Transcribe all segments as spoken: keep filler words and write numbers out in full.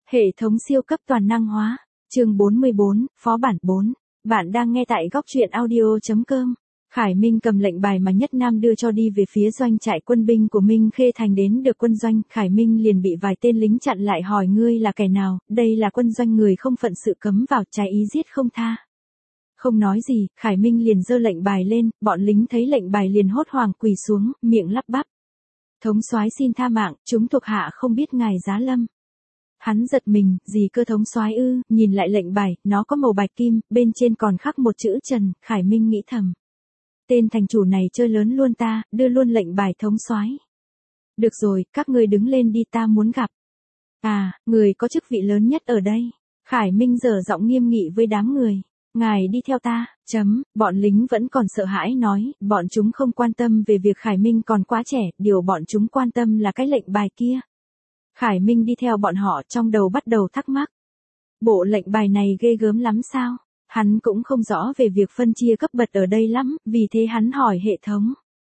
Hệ thống siêu cấp toàn năng hóa. Chương bốn mươi bốn, Phó bản bốn. Bạn đang nghe tại góc truyện audio chấm com. Khải Minh cầm lệnh bài mà Nhất Nam đưa cho đi về phía doanh trại quân binh của Minh Khê Thành đến được quân doanh. Khải Minh liền bị vài tên lính chặn lại hỏi ngươi là kẻ nào, đây là quân doanh người không phận sự cấm vào, trái ý giết không tha. Không nói gì, Khải Minh liền giơ lệnh bài lên, bọn lính thấy lệnh bài liền hốt hoảng quỳ xuống, miệng lắp bắp. Thống soái xin tha mạng, chúng thuộc hạ không biết ngài giá lâm. Hắn giật mình, gì cơ thống soái ư, nhìn lại lệnh bài, nó có màu bạch kim, bên trên còn khắc một chữ Trần, Khải Minh nghĩ thầm. Tên thành chủ này chơi lớn luôn ta, đưa luôn lệnh bài thống soái. Được rồi, các ngươi đứng lên đi, ta muốn gặp. À, người có chức vị lớn nhất ở đây. Khải Minh dở giọng nghiêm nghị với đám người. Ngài đi theo ta, chấm, bọn lính vẫn còn sợ hãi nói, bọn chúng không quan tâm về việc Khải Minh còn quá trẻ, điều bọn chúng quan tâm là cái lệnh bài kia. Khải Minh đi theo bọn họ trong đầu bắt đầu thắc mắc. Bộ lệnh bài này ghê gớm lắm sao? Hắn cũng không rõ về việc phân chia cấp bậc ở đây lắm, vì thế hắn hỏi hệ thống.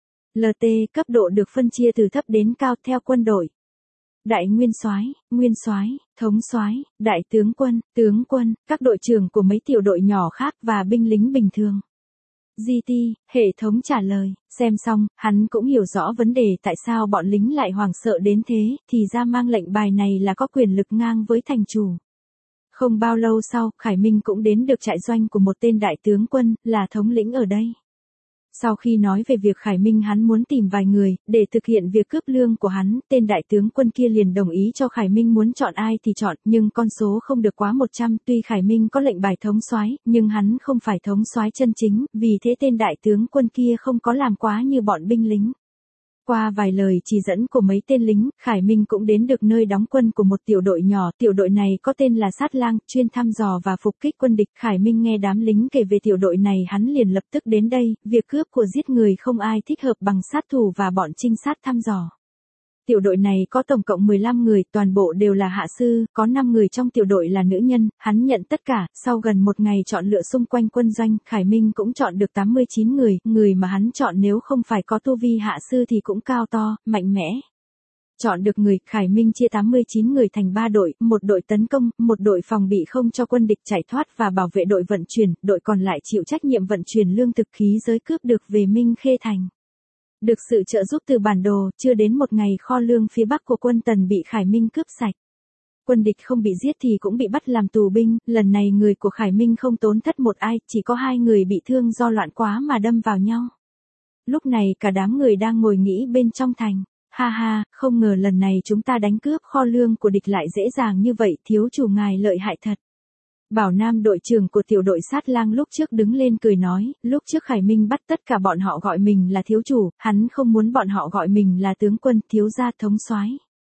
lờ tê cấp độ được phân chia từ thấp đến cao theo quân đội. Đại nguyên soái, nguyên soái, thống soái, đại tướng quân, tướng quân, các đội trưởng của mấy tiểu đội nhỏ khác và binh lính bình thường. giê tê, hệ thống trả lời, xem xong, hắn cũng hiểu rõ vấn đề tại sao bọn lính lại hoảng sợ đến thế, thì ra mang lệnh bài này là có quyền lực ngang với thành chủ. Không bao lâu sau, Khải Minh cũng đến được trại doanh của một tên đại tướng quân, là thống lĩnh ở đây. Sau khi nói về việc Khải Minh hắn muốn tìm vài người, để thực hiện việc cướp lương của hắn, tên đại tướng quân kia liền đồng ý cho Khải Minh muốn chọn ai thì chọn, nhưng con số không được quá một trăm, tuy Khải Minh có lệnh bài thống soái, nhưng hắn không phải thống soái chân chính, vì thế tên đại tướng quân kia không có làm quá như bọn binh lính. Qua vài lời chỉ dẫn của mấy tên lính, Khải Minh cũng đến được nơi đóng quân của một tiểu đội nhỏ, tiểu đội này có tên là Sát Lang, chuyên thăm dò và phục kích quân địch. Khải Minh nghe đám lính kể về tiểu đội này hắn liền lập tức đến đây, việc cướp của giết người không ai thích hợp bằng sát thủ và bọn trinh sát thăm dò. Tiểu đội này có tổng cộng mười lăm người, toàn bộ đều là hạ sư, có năm người trong tiểu đội là nữ nhân, hắn nhận tất cả, sau gần một ngày chọn lựa xung quanh quân doanh, Khải Minh cũng chọn được tám mươi chín người, người mà hắn chọn nếu không phải có tu vi hạ sư thì cũng cao to, mạnh mẽ. Chọn được người, Khải Minh chia tám mươi chín người thành ba đội, một đội tấn công, một đội phòng bị không cho quân địch chạy thoát và bảo vệ đội vận chuyển, đội còn lại chịu trách nhiệm vận chuyển lương thực khí giới cướp được về Minh Khê Thành. Được sự trợ giúp từ bản đồ, chưa đến một ngày kho lương phía bắc của quân Tần bị Khải Minh cướp sạch. Quân địch không bị giết thì cũng bị bắt làm tù binh, lần này người của Khải Minh không tốn thất một ai, chỉ có hai người bị thương do loạn quá mà đâm vào nhau. Lúc này cả đám người đang ngồi nghĩ bên trong thành. Ha ha, không ngờ lần này chúng ta đánh cướp kho lương của địch lại dễ dàng như vậy, thiếu chủ ngài lợi hại thật. Bảo Nam đội trưởng của tiểu đội Sát Lang lúc trước đứng lên cười nói, lúc trước Khải Minh bắt tất cả bọn họ gọi mình là thiếu chủ, hắn không muốn bọn họ gọi mình là tướng quân, thiếu gia, thống soái.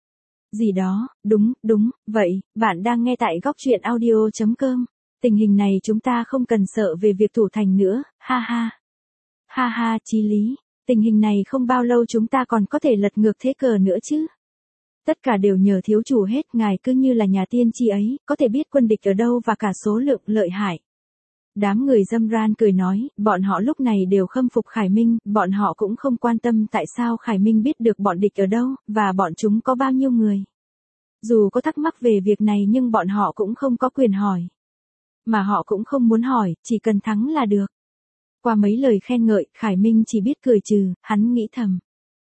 Gì đó, đúng, đúng, vậy, bạn đang nghe tại góc truyện audio chấm com. Tình hình này chúng ta không cần sợ về việc thủ thành nữa, ha ha. Ha ha, chí lý, tình hình này không bao lâu chúng ta còn có thể lật ngược thế cờ nữa chứ. Tất cả đều nhờ thiếu chủ hết, ngài cứ như là nhà tiên tri ấy, có thể biết quân địch ở đâu và cả số lượng lợi hại. Đám người Dâm Ran cười nói, bọn họ lúc này đều khâm phục Khải Minh, bọn họ cũng không quan tâm tại sao Khải Minh biết được bọn địch ở đâu, và bọn chúng có bao nhiêu người. Dù có thắc mắc về việc này nhưng bọn họ cũng không có quyền hỏi. Mà họ cũng không muốn hỏi, chỉ cần thắng là được. Qua mấy lời khen ngợi, Khải Minh chỉ biết cười trừ, hắn nghĩ thầm.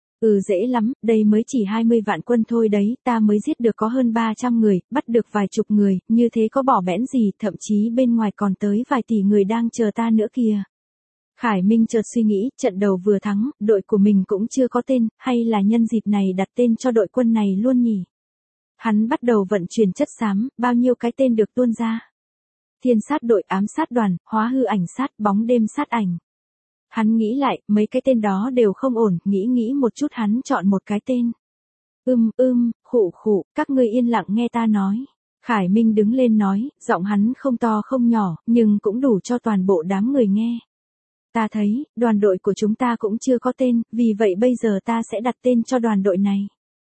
Ừ dễ lắm, đây mới chỉ hai mươi vạn quân thôi đấy, ta mới giết được có hơn ba trăm người, bắt được vài chục người, như thế có bỏ bẽn gì, thậm chí bên ngoài còn tới vài tỷ người đang chờ ta nữa kìa. Khải Minh chợt suy nghĩ, trận đầu vừa thắng, đội của mình cũng chưa có tên, hay là nhân dịp này đặt tên cho đội quân này luôn nhỉ? Hắn bắt đầu vận chuyển chất xám, bao nhiêu cái tên được tuôn ra. Thiên sát đội, ám sát đoàn, hóa hư ảnh sát, bóng đêm sát ảnh. Hắn nghĩ lại, mấy cái tên đó đều không ổn, nghĩ nghĩ một chút hắn chọn một cái tên. Ưm ưm, khụ khụ, các ngươi yên lặng nghe ta nói. Khải Minh đứng lên nói, giọng hắn không to không nhỏ, nhưng cũng đủ cho toàn bộ đám người nghe. Ta thấy, đoàn đội của chúng ta cũng chưa có tên, vì vậy bây giờ ta sẽ đặt tên cho đoàn đội này.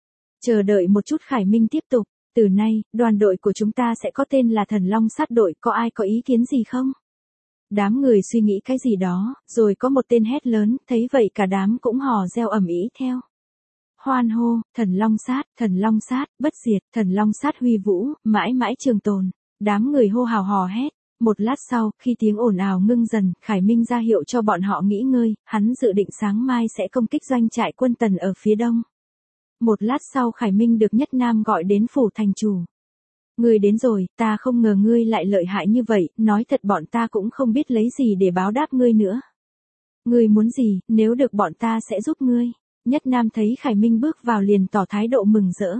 Chờ đợi một chút, Khải Minh tiếp tục, từ nay, đoàn đội của chúng ta sẽ có tên là Thần Long Sát Đội, có ai có ý kiến gì không? Đám người suy nghĩ cái gì đó, rồi có một tên hét lớn, thấy vậy cả đám cũng hò reo ầm ĩ theo. hoan hô, thần long sát, thần long sát, bất diệt, thần long sát huy vũ, mãi mãi trường tồn. Đám người hô hào hò hét. Một lát sau, khi tiếng ồn ào ngưng dần, Khải Minh ra hiệu cho bọn họ nghỉ ngơi, hắn dự định sáng mai sẽ công kích doanh trại quân Tần ở phía đông. Một lát sau Khải Minh được Nhất Nam gọi đến phủ thành chủ. Ngươi đến rồi, ta không ngờ ngươi lại lợi hại như vậy, nói thật bọn ta cũng không biết lấy gì để báo đáp ngươi nữa. Ngươi muốn gì, nếu được bọn ta sẽ giúp ngươi. Nhất Nam thấy Khải Minh bước vào liền tỏ thái độ mừng rỡ.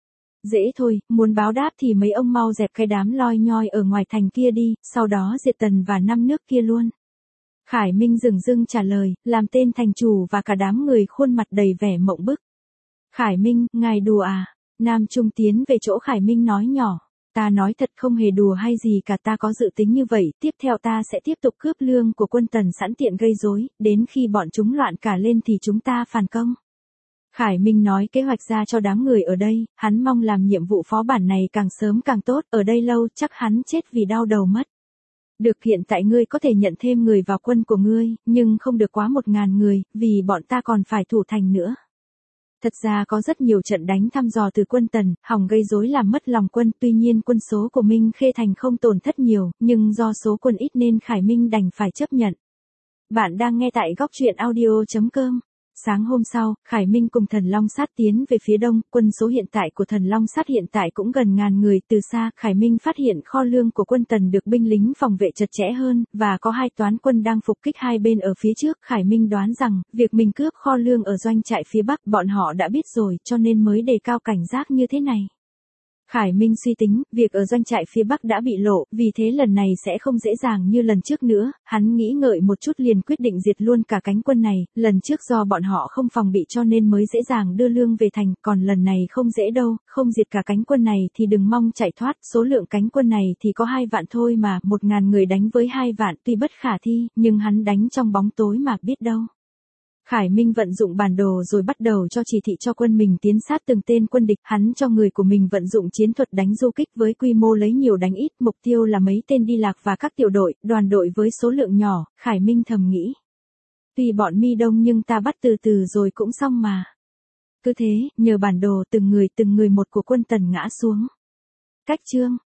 Dễ thôi, muốn báo đáp thì mấy ông mau dẹp cái đám loi nhoi ở ngoài thành kia đi, sau đó diệt Tần và năm nước kia luôn. Khải Minh dửng dưng trả lời, làm tên thành chủ và cả đám người khuôn mặt đầy vẻ mộng bức. Khải Minh, ngài đùa à? Nam Trung tiến về chỗ Khải Minh nói nhỏ. Ta nói thật không hề đùa hay gì cả, ta có dự tính như vậy, tiếp theo ta sẽ tiếp tục cướp lương của quân Tần sẵn tiện gây rối, đến khi bọn chúng loạn cả lên thì chúng ta phản công. Khải Minh nói kế hoạch ra cho đám người ở đây, hắn mong làm nhiệm vụ phó bản này càng sớm càng tốt, ở đây lâu chắc hắn chết vì đau đầu mất. Được, hiện tại ngươi có thể nhận thêm người vào quân của ngươi, nhưng không được quá một ngàn người, vì bọn ta còn phải thủ thành nữa. Thật ra có rất nhiều trận đánh thăm dò từ quân Tần, hòng gây rối làm mất lòng quân, tuy nhiên quân số của Minh Khê Thành không tổn thất nhiều, nhưng do số quân ít nên Khải Minh đành phải chấp nhận. Bạn đang nghe tại góc truyện audio chấm com. Sáng hôm sau, Khải Minh cùng thần Long Sát tiến về phía đông, quân số hiện tại của thần Long Sát hiện tại cũng gần ngàn người. Từ xa, Khải Minh phát hiện kho lương của quân Tần được binh lính phòng vệ chặt chẽ hơn, và có hai toán quân đang phục kích hai bên ở phía trước. Khải Minh đoán rằng, việc mình cướp kho lương ở doanh trại phía bắc bọn họ đã biết rồi, cho nên mới đề cao cảnh giác như thế này. Khải Minh suy tính, việc ở doanh trại phía Bắc đã bị lộ, vì thế lần này sẽ không dễ dàng như lần trước nữa, hắn nghĩ ngợi một chút liền quyết định diệt luôn cả cánh quân này, lần trước do bọn họ không phòng bị cho nên mới dễ dàng đưa lương về thành, còn lần này không dễ đâu, không diệt cả cánh quân này thì đừng mong chạy thoát, số lượng cánh quân này thì có hai vạn thôi mà, một ngàn người đánh với hai vạn tuy bất khả thi, nhưng hắn đánh trong bóng tối mà biết đâu. Khải Minh vận dụng bản đồ rồi bắt đầu cho chỉ thị cho quân mình tiến sát từng tên quân địch, hắn cho người của mình vận dụng chiến thuật đánh du kích với quy mô lấy nhiều đánh ít, mục tiêu là mấy tên đi lạc và các tiểu đội, đoàn đội với số lượng nhỏ, Khải Minh thầm nghĩ. Tuy bọn mi đông nhưng ta bắt từ từ rồi cũng xong mà. Cứ thế, nhờ bản đồ từng người từng người một của quân Tần ngã xuống. Cách chương